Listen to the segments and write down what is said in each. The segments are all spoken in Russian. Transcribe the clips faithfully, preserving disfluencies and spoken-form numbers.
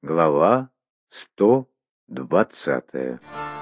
Глава сто двадцатая.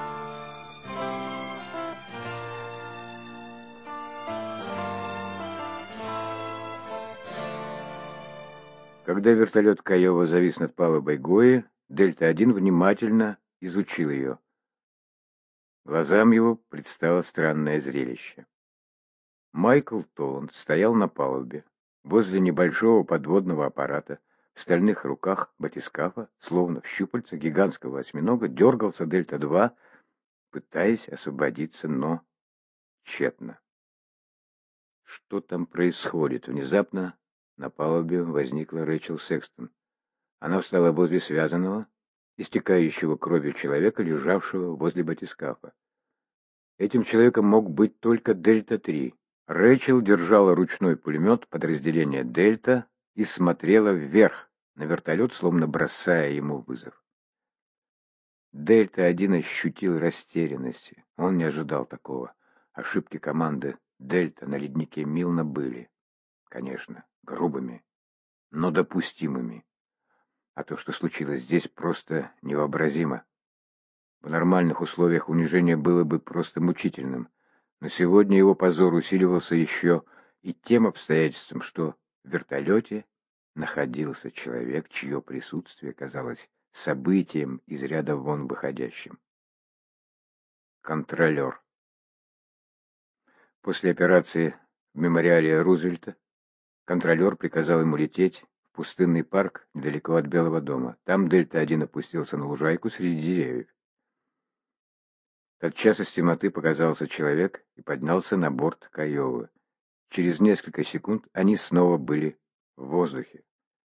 Когда вертолет Каёва завис над палубой Гои, Дельта один внимательно изучил ее. Глазам его предстало странное зрелище. Майкл Толланд стоял на палубе, возле небольшого подводного аппарата. В стальных руках батискафа, словно в щупальца гигантского осьминога, дергался Дельта два, пытаясь освободиться, но тщетно. Что там происходит? Внезапно на палубе возникла Рэйчел Секстон. Она встала возле связанного, истекающего кровью человека, лежавшего возле батискафа. Этим человеком мог быть только Дельта три. Рэйчел держала ручной пулемет подразделения Дельта и смотрела вверх на вертолет, словно бросая ему вызов. Дельта один ощутил растерянность. Он не ожидал такого. Ошибки команды Дельта на леднике Милна были, конечно, грубыми, но допустимыми. А то, что случилось здесь, просто невообразимо. В нормальных условиях унижение было бы просто мучительным. Но сегодня его позор усиливался еще и тем обстоятельством, что в вертолете находился человек, чье присутствие казалось событием из ряда вон выходящим. Контролер. После операции в мемориале Рузвельта контролер приказал ему лететь в пустынный парк недалеко от Белого дома. Там Дельта один опустился на лужайку среди деревьев. Тотчас из темноты показался человек и поднялся на борт Каёвы. Через несколько секунд они снова были в воздухе.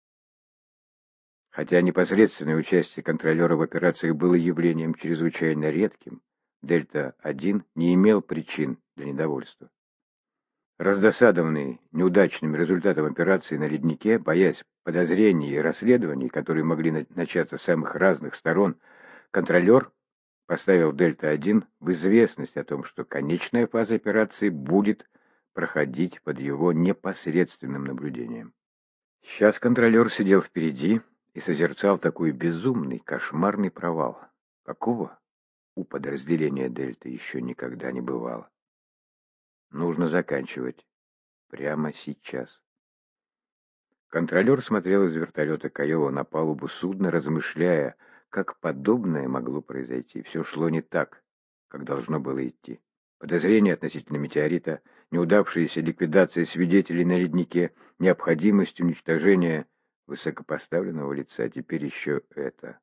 Хотя непосредственное участие контролера в операциях было явлением чрезвычайно редким, Дельта один не имел причин для недовольства. Раздосадованный неудачным результатом операции на леднике, боясь подозрений и расследований, которые могли начаться с самых разных сторон, контролер поставил Дельта один в известность о том, что конечная фаза операции будет проходить под его непосредственным наблюдением. Сейчас контролер сидел впереди и созерцал такой безумный, кошмарный провал, какого у подразделения Дельта еще никогда не бывало. Нужно заканчивать. Прямо сейчас. Контролер смотрел из вертолета Каёва на палубу судна, размышляя, как подобное могло произойти. Все шло не так, как должно было идти. Подозрения относительно метеорита, неудавшаяся ликвидация свидетелей на леднике, необходимость уничтожения высокопоставленного лица, а теперь еще это.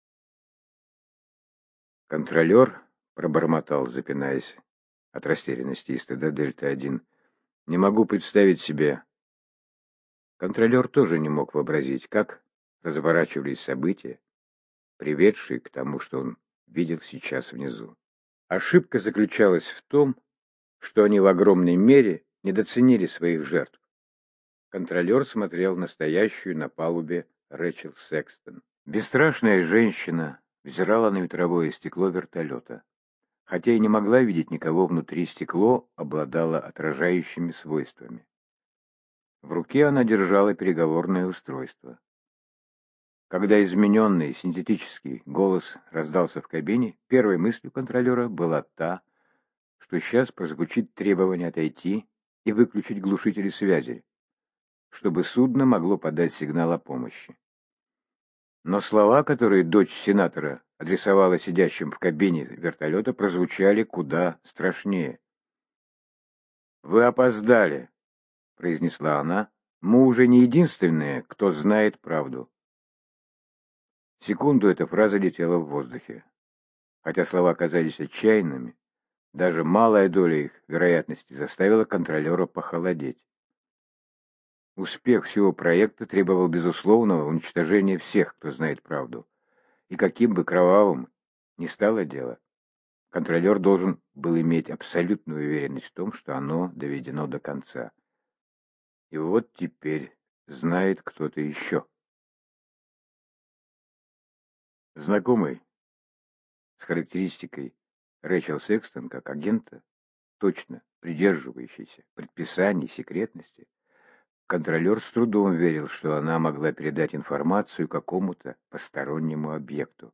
Контролер пробормотал, запинаясь от растерянности и стыда Дельта один. Не могу представить себе. Контролер тоже не мог вообразить, как разворачивались события, приведшие к тому, что он видел сейчас внизу. Ошибка заключалась в том, что они в огромной мере недооценили своих жертв. Контролер смотрел на стоящую на палубе Рэйчел Секстон. Бесстрашная женщина взирала на ветровое стекло вертолета. Хотя и не могла видеть никого внутри, стекло обладало отражающими свойствами. В руке она держала переговорное устройство. Когда измененный синтетический голос раздался в кабине, первой мыслью контролера была та, что сейчас прозвучит требование отойти и выключить глушители связи, чтобы судно могло подать сигнал о помощи. Но слова, которые дочь сенатора адресовала сидящим в кабине вертолета, прозвучали куда страшнее. «Вы опоздали», — произнесла она. «Мы уже не единственные, кто знает правду». Секунду эта фраза летела в воздухе. Хотя слова казались отчаянными, даже малая доля их вероятности заставила контролера похолодеть. Успех всего проекта требовал безусловного уничтожения всех, кто знает правду. И каким бы кровавым ни стало дело, контролер должен был иметь абсолютную уверенность в том, что оно доведено до конца. И вот теперь знает кто-то еще. Знакомый с характеристикой Рэйчел Секстон как агента, точно придерживающийся предписаний секретности, Контролер с трудом верил, что она могла передать информацию какому-то постороннему объекту.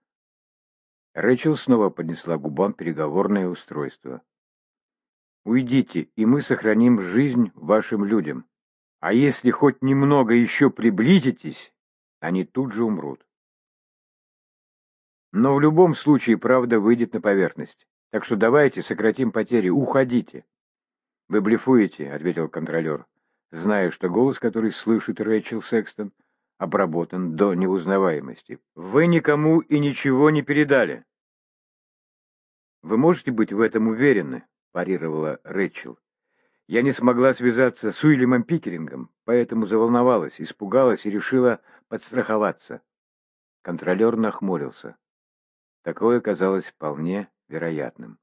Рэчел снова поднесла к губам переговорное устройство. «Уйдите, и мы сохраним жизнь вашим людям. А если хоть немного еще приблизитесь, они тут же умрут. Но в любом случае правда выйдет на поверхность. Так что давайте сократим потери, уходите». «Вы блефуете», — ответил контролер, зная, что голос, который слышит Рэчел Секстон, обработан до неузнаваемости. «Вы никому и ничего не передали». «Вы можете быть в этом уверены», — парировала Рэчел. «Я не смогла связаться с Уильямом Пикерингом, поэтому заволновалась, испугалась и решила подстраховаться». Контролер нахмурился. Такое казалось вполне вероятным.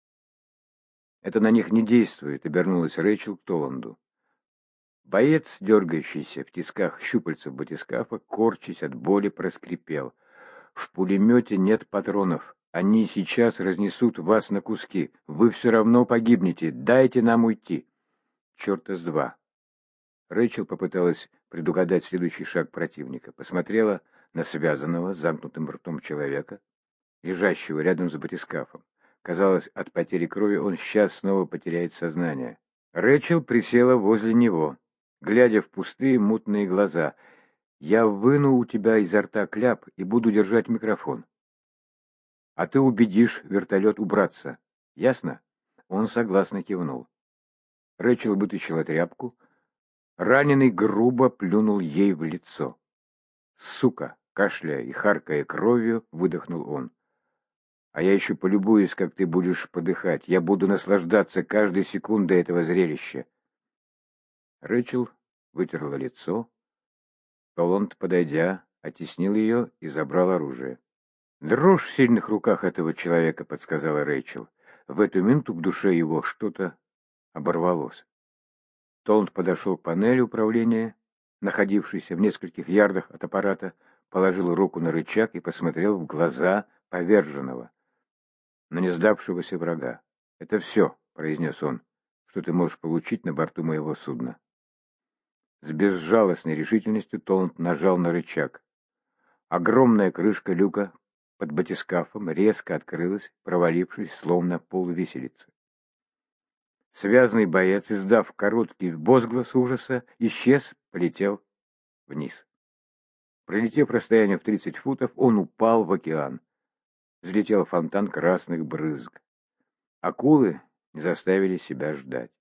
«Это на них не действует», — обернулась Рэчел к Толланду. Боец, дергающийся в тисках щупальцев батискафа, корчась от боли, проскрипел: «В пулемете нет патронов. Они сейчас разнесут вас на куски. Вы все равно погибнете. Дайте нам уйти». «Черта с два». Рэйчел попыталась предугадать следующий шаг противника. Посмотрела на связанного, замкнутым ртом человека, лежащего рядом с батискафом. Казалось, от потери крови он сейчас снова потеряет сознание. Рэйчел присела возле него, глядя в пустые мутные глаза. «Я выну у тебя изо рта кляп и буду держать микрофон. А ты убедишь вертолет убраться. Ясно?» Он согласно кивнул. Рэйчел вытащила тряпку. Раненый грубо плюнул ей в лицо. «Сука!» — кашляя и харкая кровью, выдохнул он. «А я еще полюбуюсь, как ты будешь подыхать. Я буду наслаждаться каждой секундой этого зрелища». Рэйчел вытерла лицо. Толланд, подойдя, оттеснил ее и забрал оружие. «Дрожь в сильных руках этого человека», — подсказала Рэйчел. В эту минуту в душе его что-то оборвалось. Толланд подошел к панели управления, находившейся в нескольких ярдах от аппарата, положил руку на рычаг и посмотрел в глаза поверженного, но не сдавшегося врага. «Это все», — произнес он, — «что ты можешь получить на борту моего судна». С безжалостной решительностью Толланд нажал на рычаг. Огромная крышка люка под батискафом резко открылась, провалившись, словно полвиселицы. Связанный боец, издав короткий возглас ужаса, исчез, полетел вниз. Пролетев расстояние в тридцать футов, он упал в океан. Взлетел фонтан красных брызг. Акулы не заставили себя ждать.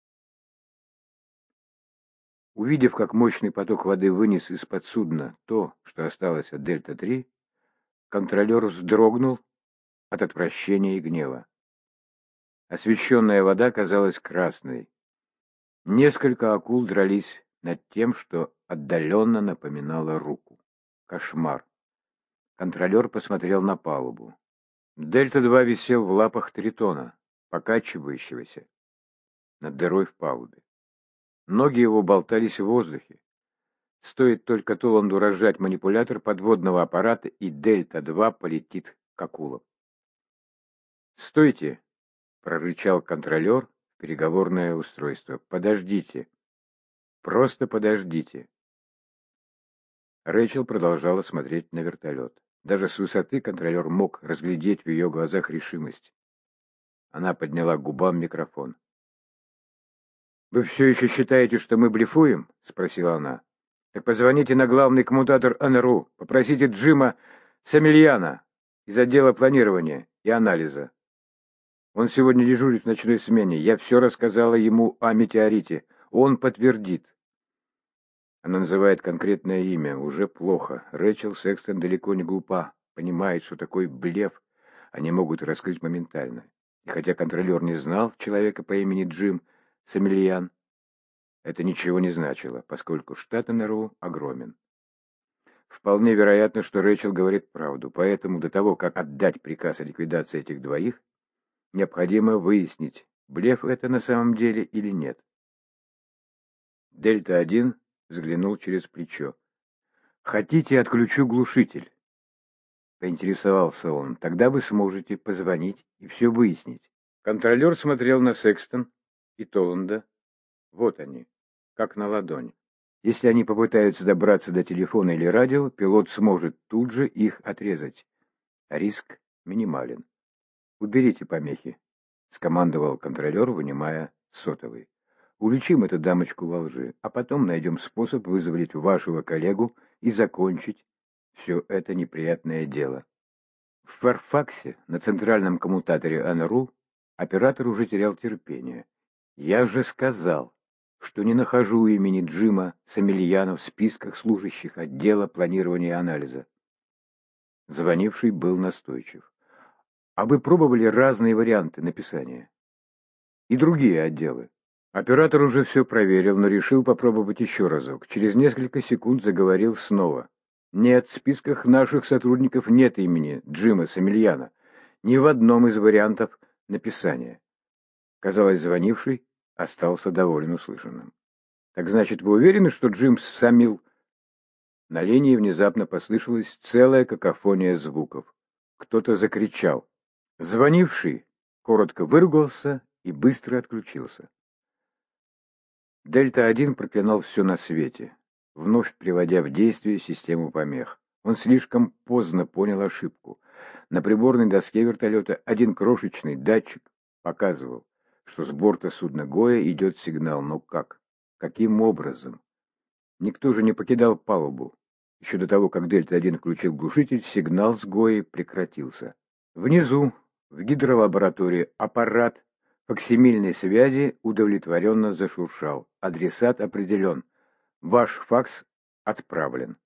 Увидев, как мощный поток воды вынес из-под судна то, что осталось от Дельта-три, контролер вздрогнул от отвращения и гнева. Освещенная вода казалась красной. Несколько акул дрались над тем, что отдаленно напоминало руку. Кошмар. Контролер посмотрел на палубу. Дельта-два висел в лапах тритона, покачивающегося над дырой в палубе. Ноги его болтались в воздухе. Стоит только Толланду разжать манипулятор подводного аппарата, и Дельта-два полетит к акулам. «Стойте!» — прорычал контролер в переговорное устройство. «Подождите! Просто подождите!» Рэйчел продолжала смотреть на вертолет. Даже с высоты контролер мог разглядеть в ее глазах решимость. Она подняла к губам микрофон. «Вы все еще считаете, что мы блефуем?» — спросила она. «Так позвоните на главный коммутатор эн эр у, попросите Джима Самильяна из отдела планирования и анализа. Он сегодня дежурит в ночной смене. Я все рассказала ему о метеорите. Он подтвердит». Она называет конкретное имя. Уже плохо. Рэйчел Секстон далеко не глупа. Понимает, что такой блеф они могут раскрыть моментально. И хотя контролер не знал человека по имени Джим Самильян, это ничего не значило, поскольку штат эн эр у огромен. Вполне вероятно, что Рэйчел говорит правду, поэтому до того, как отдать приказ о ликвидации этих двоих, необходимо выяснить, блеф это на самом деле или нет. Дельта-один взглянул через плечо. «Хотите, отключу глушитель?» — поинтересовался он. «Тогда вы сможете позвонить и все выяснить». Контролер смотрел на Секстон и Толланда. Вот они, как на ладонь. Если они попытаются добраться до телефона или радио, пилот сможет тут же их отрезать. Риск минимален. «Уберите помехи», — скомандовал контролер, вынимая сотовый. «Уличим эту дамочку во лжи, а потом найдем способ вызволить вашего коллегу и закончить все это неприятное дело». В Фэрфаксе, на центральном коммутаторе эн эр у, оператор уже терял терпение. «Я же сказал, что не нахожу имени Джима Самильяно в списках служащих отдела планирования и анализа». Звонивший был настойчив. «А вы пробовали разные варианты написания? И другие отделы?» Оператор уже все проверил, но решил попробовать еще разок. Через несколько секунд заговорил снова. «Нет, в списках наших сотрудников нет имени Джима Самильяно. Ни в одном из вариантов написания». Казалось, звонивший остался доволен услышанным. «Так значит, вы уверены, что Джим Самил...» На линии внезапно послышалась целая какофония звуков. Кто-то закричал. Звонивший коротко выругался и быстро отключился. Дельта один проклинал все на свете, вновь приводя в действие систему помех. Он слишком поздно понял ошибку. На приборной доске вертолета один крошечный датчик показывал, что с борта судна Гоя идет сигнал. Но как? Каким образом? Никто же не покидал палубу. Еще до того, как Дельта один включил глушитель, сигнал с Гои прекратился. Внизу, в гидролаборатории, аппарат факсимильной связи удовлетворенно зашуршал. Адресат определен. Ваш факс отправлен.